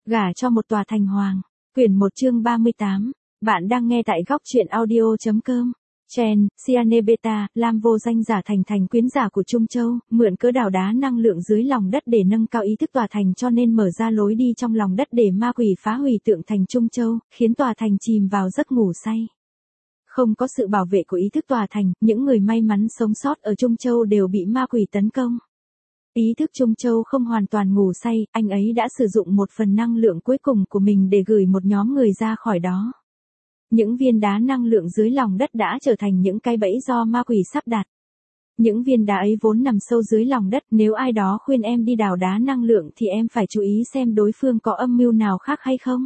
Gả cho một tòa thành hoàng. Quyển 1 chương 38. Bạn đang nghe tại góc truyện audio.com. Chen, Cyanide Beta, Lam vô danh giả thành quyến giả của Trung Châu, mượn cớ đào đá năng lượng dưới lòng đất để nâng cao ý thức tòa thành cho nên mở ra lối đi trong lòng đất để ma quỷ phá hủy tượng thành Trung Châu, khiến tòa thành chìm vào giấc ngủ say. Không có sự bảo vệ của ý thức tòa thành, những người may mắn sống sót ở Trung Châu đều bị ma quỷ tấn công. Ý thức Trung Châu không hoàn toàn ngủ say, anh ấy đã sử dụng một phần năng lượng cuối cùng của mình để gửi một nhóm người ra khỏi đó. Những viên đá năng lượng dưới lòng đất đã trở thành những cái bẫy do ma quỷ sắp đặt. Những viên đá ấy vốn nằm sâu dưới lòng đất, nếu ai đó khuyên em đi đào đá năng lượng thì em phải chú ý xem đối phương có âm mưu nào khác hay không.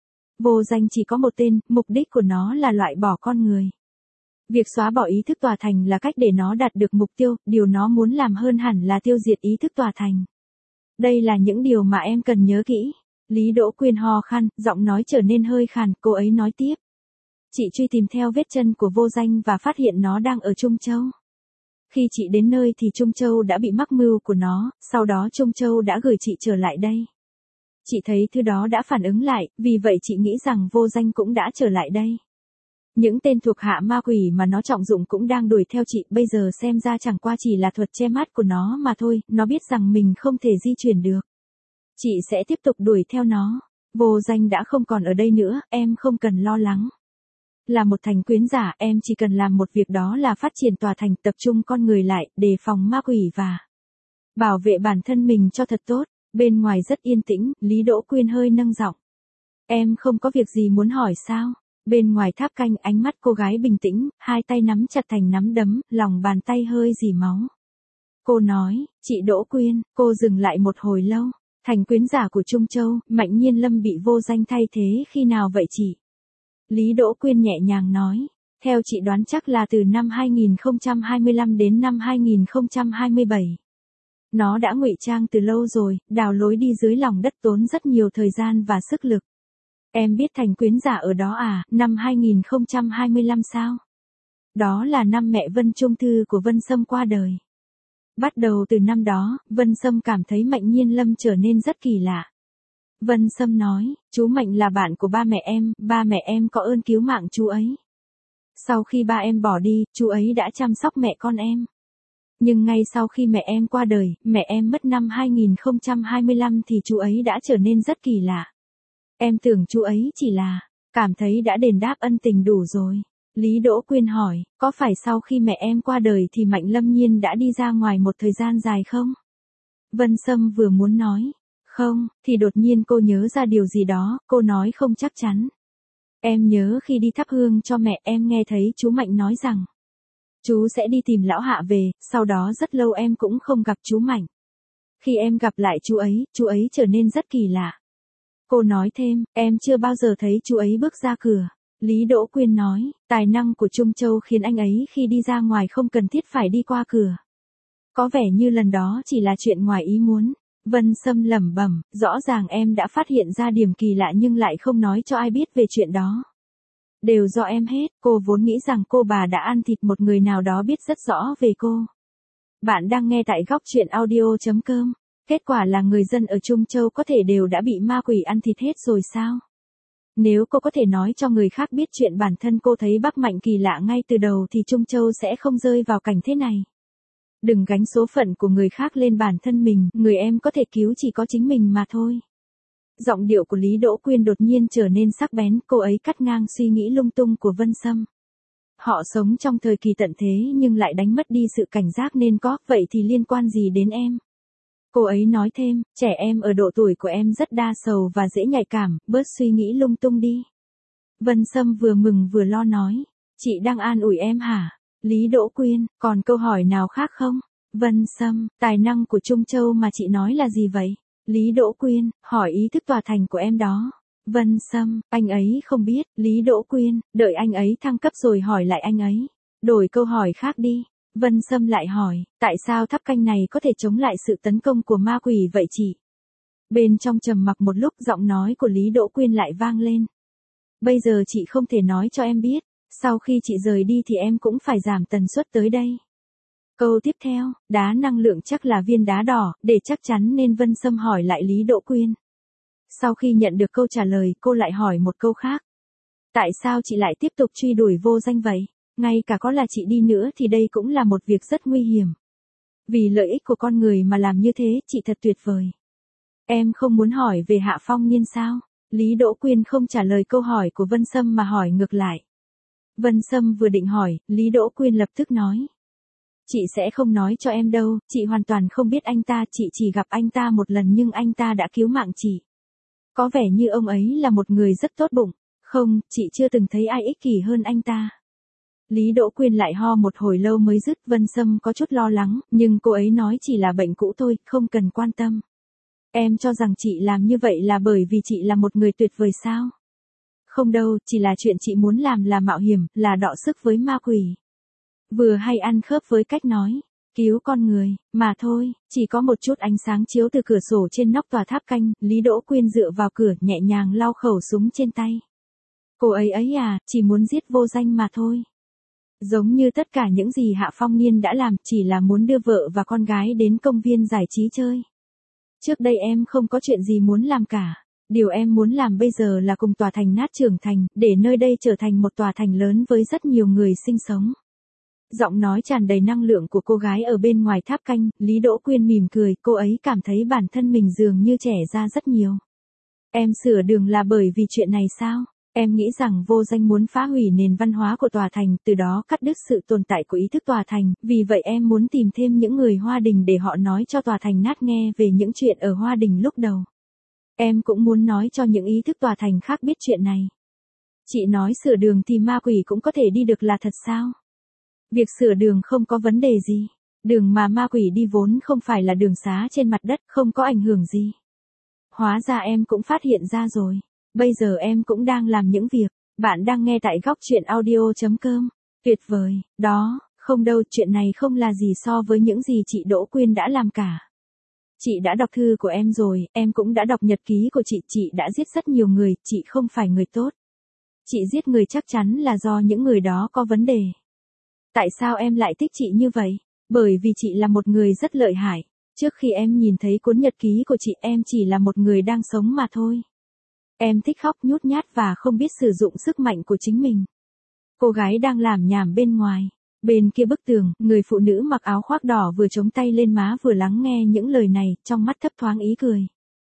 Vô danh chỉ có một tên, mục đích của nó là loại bỏ con người. Việc xóa bỏ ý thức tòa thành là cách để nó đạt được mục tiêu, điều nó muốn làm hơn hẳn là tiêu diệt ý thức tòa thành. Đây là những điều mà em cần nhớ kỹ. Lý Đỗ Quyên ho khan, giọng nói trở nên hơi khàn, cô ấy nói tiếp. Chị truy tìm theo vết chân của vô danh và phát hiện nó đang ở Trung Châu. Khi chị đến nơi thì Trung Châu đã bị mắc mưu của nó, sau đó Trung Châu đã gửi chị trở lại đây. Chị thấy thứ đó đã phản ứng lại, vì vậy chị nghĩ rằng vô danh cũng đã trở lại đây. Những tên thuộc hạ ma quỷ mà nó trọng dụng cũng đang đuổi theo chị, bây giờ xem ra chẳng qua chỉ là thuật che mắt của nó mà thôi, nó biết rằng mình không thể di chuyển được. Chị sẽ tiếp tục đuổi theo nó. Vô danh đã không còn ở đây nữa, em không cần lo lắng. Là một thành quyến giả, em chỉ cần làm một việc, đó là phát triển tòa thành, tập trung con người lại, đề phòng ma quỷ và bảo vệ bản thân mình cho thật tốt. Bên ngoài rất yên tĩnh, Lý Đỗ Quyên hơi nâng giọng. Em không có việc gì muốn hỏi sao? Bên ngoài tháp canh, ánh mắt cô gái bình tĩnh, hai tay nắm chặt thành nắm đấm, lòng bàn tay hơi rỉ máu. Cô nói, chị Đỗ Quyên, cô dừng lại một hồi lâu. Thành quyến giả của Trung Châu, Mạnh Nhiên Lâm bị vô danh thay thế khi nào vậy chị? Lý Đỗ Quyên nhẹ nhàng nói, theo chị đoán chắc là từ năm 2025 đến năm 2027. Nó đã ngụy trang từ lâu rồi, đào lối đi dưới lòng đất tốn rất nhiều thời gian và sức lực. Em biết thành quyến giả ở đó à, năm 2025 sao? Đó là năm mẹ Vân Trung Thư của Vân Sâm qua đời. Bắt đầu từ năm đó, Vân Sâm cảm thấy Mạnh Nhiên Lâm trở nên rất kỳ lạ. Vân Sâm nói, chú Mạnh là bạn của ba mẹ em có ơn cứu mạng chú ấy. Sau khi ba em bỏ đi, chú ấy đã chăm sóc mẹ con em. Nhưng ngay sau khi mẹ em qua đời, mẹ em mất năm 2025 thì chú ấy đã trở nên rất kỳ lạ. Em tưởng chú ấy chỉ là cảm thấy đã đền đáp ân tình đủ rồi. Lý Đỗ Quyên hỏi, có phải sau khi mẹ em qua đời thì Mạnh Lâm Nhiên đã đi ra ngoài một thời gian dài không? Vân Sâm vừa muốn nói, không, thì đột nhiên cô nhớ ra điều gì đó, cô nói không chắc chắn. Em nhớ khi đi thắp hương cho mẹ em nghe thấy chú Mạnh nói rằng, chú sẽ đi tìm lão Hạ về, sau đó rất lâu em cũng không gặp chú Mạnh. Khi em gặp lại chú ấy trở nên rất kỳ lạ. Cô nói thêm, em chưa bao giờ thấy chú ấy bước ra cửa. Lý Đỗ Quyên nói, tài năng của Trung Châu khiến anh ấy khi đi ra ngoài không cần thiết phải đi qua cửa. Có vẻ như lần đó chỉ là chuyện ngoài ý muốn. Vân Sâm lẩm bẩm, rõ ràng em đã phát hiện ra điểm kỳ lạ nhưng lại không nói cho ai biết về chuyện đó. Đều do em hết, cô vốn nghĩ rằng cô bà đã ăn thịt một người nào đó biết rất rõ về cô. Bạn đang nghe tại góc truyện audio.com. Kết quả là người dân ở Trung Châu có thể đều đã bị ma quỷ ăn thịt hết rồi sao? Nếu cô có thể nói cho người khác biết chuyện bản thân cô thấy Bắc Mạnh kỳ lạ ngay từ đầu thì Trung Châu sẽ không rơi vào cảnh thế này. Đừng gánh số phận của người khác lên bản thân mình, người em có thể cứu chỉ có chính mình mà thôi. Giọng điệu của Lý Đỗ Quyên đột nhiên trở nên sắc bén, cô ấy cắt ngang suy nghĩ lung tung của Vân Sâm. Họ sống trong thời kỳ tận thế nhưng lại đánh mất đi sự cảnh giác nên có, vậy thì liên quan gì đến em? Cô ấy nói thêm, trẻ em ở độ tuổi của em rất đa sầu và dễ nhạy cảm, bớt suy nghĩ lung tung đi. Vân Sâm vừa mừng vừa lo nói, chị đang an ủi em hả? Lý Đỗ Quyên, còn câu hỏi nào khác không? Vân Sâm, tài năng của Trung Châu mà chị nói là gì vậy? Lý Đỗ Quyên, hỏi ý thức tòa thành của em đó. Vân Sâm, anh ấy không biết. Lý Đỗ Quyên, đợi anh ấy thăng cấp rồi hỏi lại anh ấy. Đổi câu hỏi khác đi. Vân Sâm lại hỏi, tại sao tháp canh này có thể chống lại sự tấn công của ma quỷ vậy chị? Bên trong trầm mặc một lúc, giọng nói của Lý Đỗ Quyên lại vang lên. Bây giờ chị không thể nói cho em biết, sau khi chị rời đi thì em cũng phải giảm tần suất tới đây. Câu tiếp theo, đá năng lượng chắc là viên đá đỏ, để chắc chắn nên Vân Sâm hỏi lại Lý Đỗ Quyên. Sau khi nhận được câu trả lời, cô lại hỏi một câu khác. Tại sao chị lại tiếp tục truy đuổi vô danh vậy? Ngay cả có là chị đi nữa thì đây cũng là một việc rất nguy hiểm. Vì lợi ích của con người mà làm như thế, chị thật tuyệt vời. Em không muốn hỏi về Hạ Phong Niên sao? Lý Đỗ Quyên không trả lời câu hỏi của Vân Sâm mà hỏi ngược lại. Vân Sâm vừa định hỏi, Lý Đỗ Quyên lập tức nói. Chị sẽ không nói cho em đâu, chị hoàn toàn không biết anh ta, chị chỉ gặp anh ta một lần nhưng anh ta đã cứu mạng chị. Có vẻ như ông ấy là một người rất tốt bụng. Không, chị chưa từng thấy ai ích kỷ hơn anh ta. Lý Đỗ Quyên lại ho một hồi lâu mới dứt. Vân Sâm có chút lo lắng, nhưng cô ấy nói chỉ là bệnh cũ thôi, không cần quan tâm. Em cho rằng chị làm như vậy là bởi vì chị là một người tuyệt vời sao? Không đâu, chỉ là chuyện chị muốn làm là mạo hiểm, là đọ sức với ma quỷ. Vừa hay ăn khớp với cách nói, cứu con người, mà thôi, chỉ có một chút ánh sáng chiếu từ cửa sổ trên nóc tòa tháp canh, Lý Đỗ Quyên dựa vào cửa nhẹ nhàng lau khẩu súng trên tay. Cô ấy à, chỉ muốn giết vô danh mà thôi. Giống như tất cả những gì Hạ Phong Niên đã làm, chỉ là muốn đưa vợ và con gái đến công viên giải trí chơi. Trước đây em không có chuyện gì muốn làm cả. Điều em muốn làm bây giờ là cùng tòa thành nát trưởng thành, để nơi đây trở thành một tòa thành lớn với rất nhiều người sinh sống. Giọng nói tràn đầy năng lượng của cô gái ở bên ngoài tháp canh, Lý Đỗ Quyên mỉm cười, cô ấy cảm thấy bản thân mình dường như trẻ ra rất nhiều. Em sửa đường là bởi vì chuyện này sao? Em nghĩ rằng vô danh muốn phá hủy nền văn hóa của tòa thành, từ đó cắt đứt sự tồn tại của ý thức tòa thành, vì vậy em muốn tìm thêm những người Hoa Đình để họ nói cho tòa thành nát nghe về những chuyện ở Hoa Đình lúc đầu. Em cũng muốn nói cho những ý thức tòa thành khác biết chuyện này. Chị nói sửa đường thì ma quỷ cũng có thể đi được là thật sao? Việc sửa đường không có vấn đề gì. Đường mà ma quỷ đi vốn không phải là đường xá trên mặt đất, không có ảnh hưởng gì. Hóa ra em cũng phát hiện ra rồi. Bây giờ em cũng đang làm những việc. Bạn đang nghe tại góc truyện audio.com. Tuyệt vời, đó, không đâu, chuyện này không là gì so với những gì chị Đỗ Quyên đã làm cả. Chị đã đọc thư của em rồi, em cũng đã đọc nhật ký của chị đã giết rất nhiều người, chị không phải người tốt. Chị giết người chắc chắn là do những người đó có vấn đề. Tại sao em lại thích chị như vậy? Bởi vì chị là một người rất lợi hại. Trước khi em nhìn thấy cuốn nhật ký của chị, em chỉ là một người đang sống mà thôi. Em thích khóc nhút nhát và không biết sử dụng sức mạnh của chính mình. Cô gái đang làm nhảm bên ngoài. Bên kia bức tường, người phụ nữ mặc áo khoác đỏ vừa chống tay lên má vừa lắng nghe những lời này, trong mắt thấp thoáng ý cười.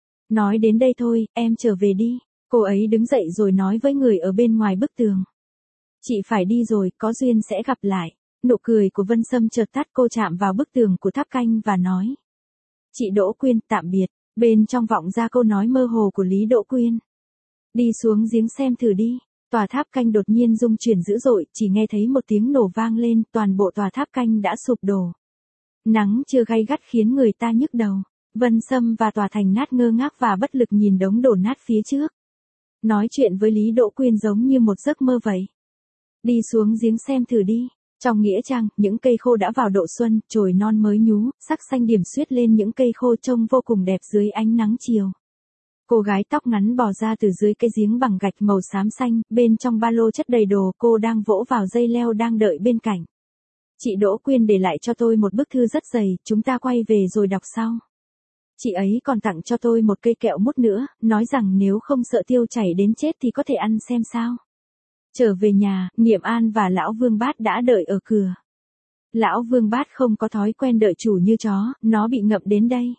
Nói đến đây thôi, em trở về đi. Cô ấy đứng dậy rồi nói với người ở bên ngoài bức tường. Chị phải đi rồi, có duyên sẽ gặp lại. Nụ cười của Vân Sâm chợt tắt, cô chạm vào bức tường của tháp canh và nói. Chị Đỗ Quyên, tạm biệt. Bên trong vọng ra câu nói mơ hồ của Lý Đỗ Quyên. Đi xuống giếng xem thử đi. Tòa tháp canh đột nhiên rung chuyển dữ dội, chỉ nghe thấy một tiếng nổ vang lên, toàn bộ tòa tháp canh đã sụp đổ. Nắng chưa gay gắt khiến người ta nhức đầu. Vân Sâm và tòa thành nát ngơ ngác và bất lực nhìn đống đổ nát phía trước. Nói chuyện với Lý Đỗ Quyên giống như một giấc mơ vậy. Đi xuống giếng xem thử đi. Trong nghĩa trang, những cây khô đã vào độ xuân, chồi non mới nhú, sắc xanh điểm xuyết lên những cây khô trông vô cùng đẹp dưới ánh nắng chiều. Cô gái tóc ngắn bò ra từ dưới cái giếng bằng gạch màu xám xanh, bên trong ba lô chất đầy đồ, cô đang vỗ vào dây leo đang đợi bên cạnh. Chị Đỗ Quyên để lại cho tôi một bức thư rất dày, chúng ta quay về rồi đọc sau. Chị ấy còn tặng cho tôi một cây kẹo mút nữa, nói rằng nếu không sợ tiêu chảy đến chết thì có thể ăn xem sao. Trở về nhà, Niệm An và Lão Vương Bát đã đợi ở cửa. Lão Vương Bát không có thói quen đợi chủ như chó, nó bị ngậm đến đây.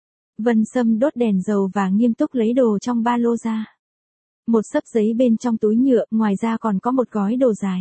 Vân Sâm đốt đèn dầu và nghiêm túc lấy đồ trong ba lô ra. Một xấp giấy bên trong túi nhựa, ngoài ra còn có một gói đồ dài.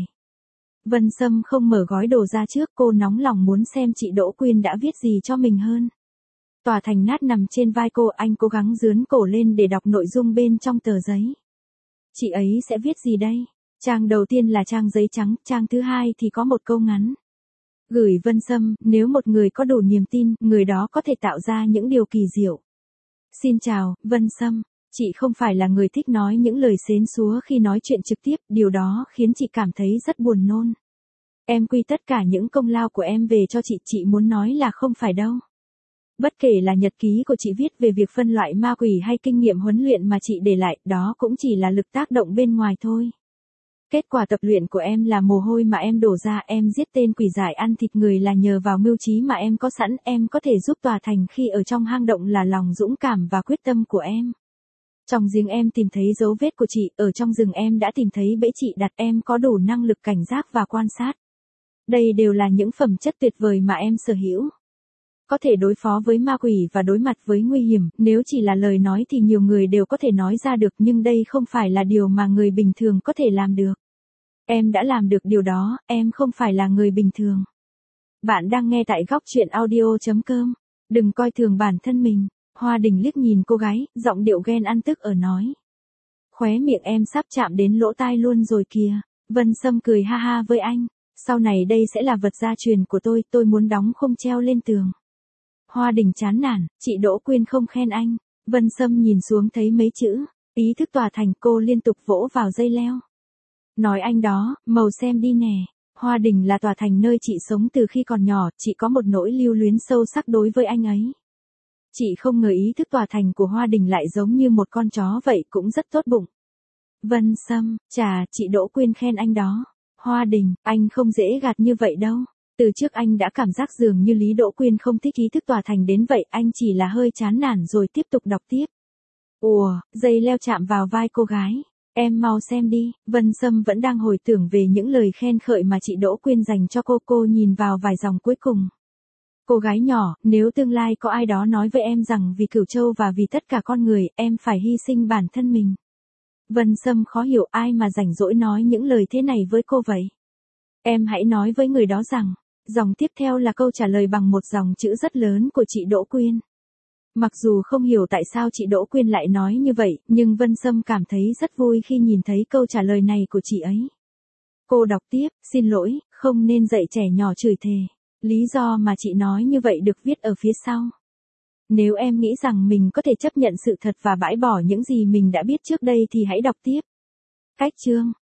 Vân Sâm không mở gói đồ ra trước, cô nóng lòng muốn xem chị Đỗ Quyên đã viết gì cho mình hơn. Tòa thành nát nằm trên vai cô, anh cố gắng dướn cổ lên để đọc nội dung bên trong tờ giấy. Chị ấy sẽ viết gì đây? Trang đầu tiên là trang giấy trắng, trang thứ hai thì có một câu ngắn. Gửi Vân Sâm, nếu một người có đủ niềm tin, người đó có thể tạo ra những điều kỳ diệu. Xin chào, Vân Sâm. Chị không phải là người thích nói những lời xến xúa khi nói chuyện trực tiếp, điều đó khiến chị cảm thấy rất buồn nôn. Em quy tất cả những công lao của em về cho chị muốn nói là không phải đâu. Bất kể là nhật ký của chị viết về việc phân loại ma quỷ hay kinh nghiệm huấn luyện mà chị để lại, đó cũng chỉ là lực tác động bên ngoài thôi. Kết quả tập luyện của em là mồ hôi mà em đổ ra, em giết tên quỷ dại ăn thịt người là nhờ vào mưu trí mà em có sẵn, em có thể giúp tòa thành khi ở trong hang động là lòng dũng cảm và quyết tâm của em. Trong giếng em tìm thấy dấu vết của chị, ở trong rừng em đã tìm thấy bẫy chị đặt, em có đủ năng lực cảnh giác và quan sát. Đây đều là những phẩm chất tuyệt vời mà em sở hữu. Có thể đối phó với ma quỷ và đối mặt với nguy hiểm, nếu chỉ là lời nói thì nhiều người đều có thể nói ra được, nhưng đây không phải là điều mà người bình thường có thể làm được. Em đã làm được điều đó, em không phải là người bình thường. Bạn đang nghe tại góc chuyện audio.com. Đừng coi thường bản thân mình. Hoa Đình liếc nhìn cô gái, giọng điệu ghen ăn tức ở nói. Khóe miệng em sắp chạm đến lỗ tai luôn rồi kìa. Vân Sâm cười ha ha với anh. Sau này đây sẽ là vật gia truyền của tôi muốn đóng khung treo lên tường. Hoa Đình chán nản, chị Đỗ Quyên không khen anh. Vân Sâm nhìn xuống thấy mấy chữ, ý thức tỏa thành, cô liên tục vỗ vào dây leo. Nói anh đó, màu xem đi nè. Hoa Đình là tòa thành nơi chị sống từ khi còn nhỏ, chị có một nỗi lưu luyến sâu sắc đối với anh ấy. Chị không ngờ ý thức tòa thành của Hoa Đình lại giống như một con chó vậy, cũng rất tốt bụng. Vân Sâm, chà, chị Đỗ Quyên khen anh đó. Hoa Đình, anh không dễ gạt như vậy đâu. Từ trước anh đã cảm giác dường như Lý Đỗ Quyên không thích ý thức tòa thành đến vậy, anh chỉ là hơi chán nản rồi tiếp tục đọc tiếp. Ùa, dây leo chạm vào vai cô gái. Em mau xem đi, Vân Sâm vẫn đang hồi tưởng về những lời khen khởi mà chị Đỗ Quyên dành cho cô nhìn vào vài dòng cuối cùng. Cô gái nhỏ, nếu tương lai có ai đó nói với em rằng vì Cửu Châu và vì tất cả con người, em phải hy sinh bản thân mình. Vân Sâm khó hiểu ai mà rảnh rỗi nói những lời thế này với cô vậy. Em hãy nói với người đó rằng, dòng tiếp theo là câu trả lời bằng một dòng chữ rất lớn của chị Đỗ Quyên. Mặc dù không hiểu tại sao chị Đỗ Quyên lại nói như vậy, nhưng Vân Sâm cảm thấy rất vui khi nhìn thấy câu trả lời này của chị ấy. Cô đọc tiếp, xin lỗi, không nên dạy trẻ nhỏ chửi thề. Lý do mà chị nói như vậy được viết ở phía sau. Nếu em nghĩ rằng mình có thể chấp nhận sự thật và bãi bỏ những gì mình đã biết trước đây thì hãy đọc tiếp. Cách chương,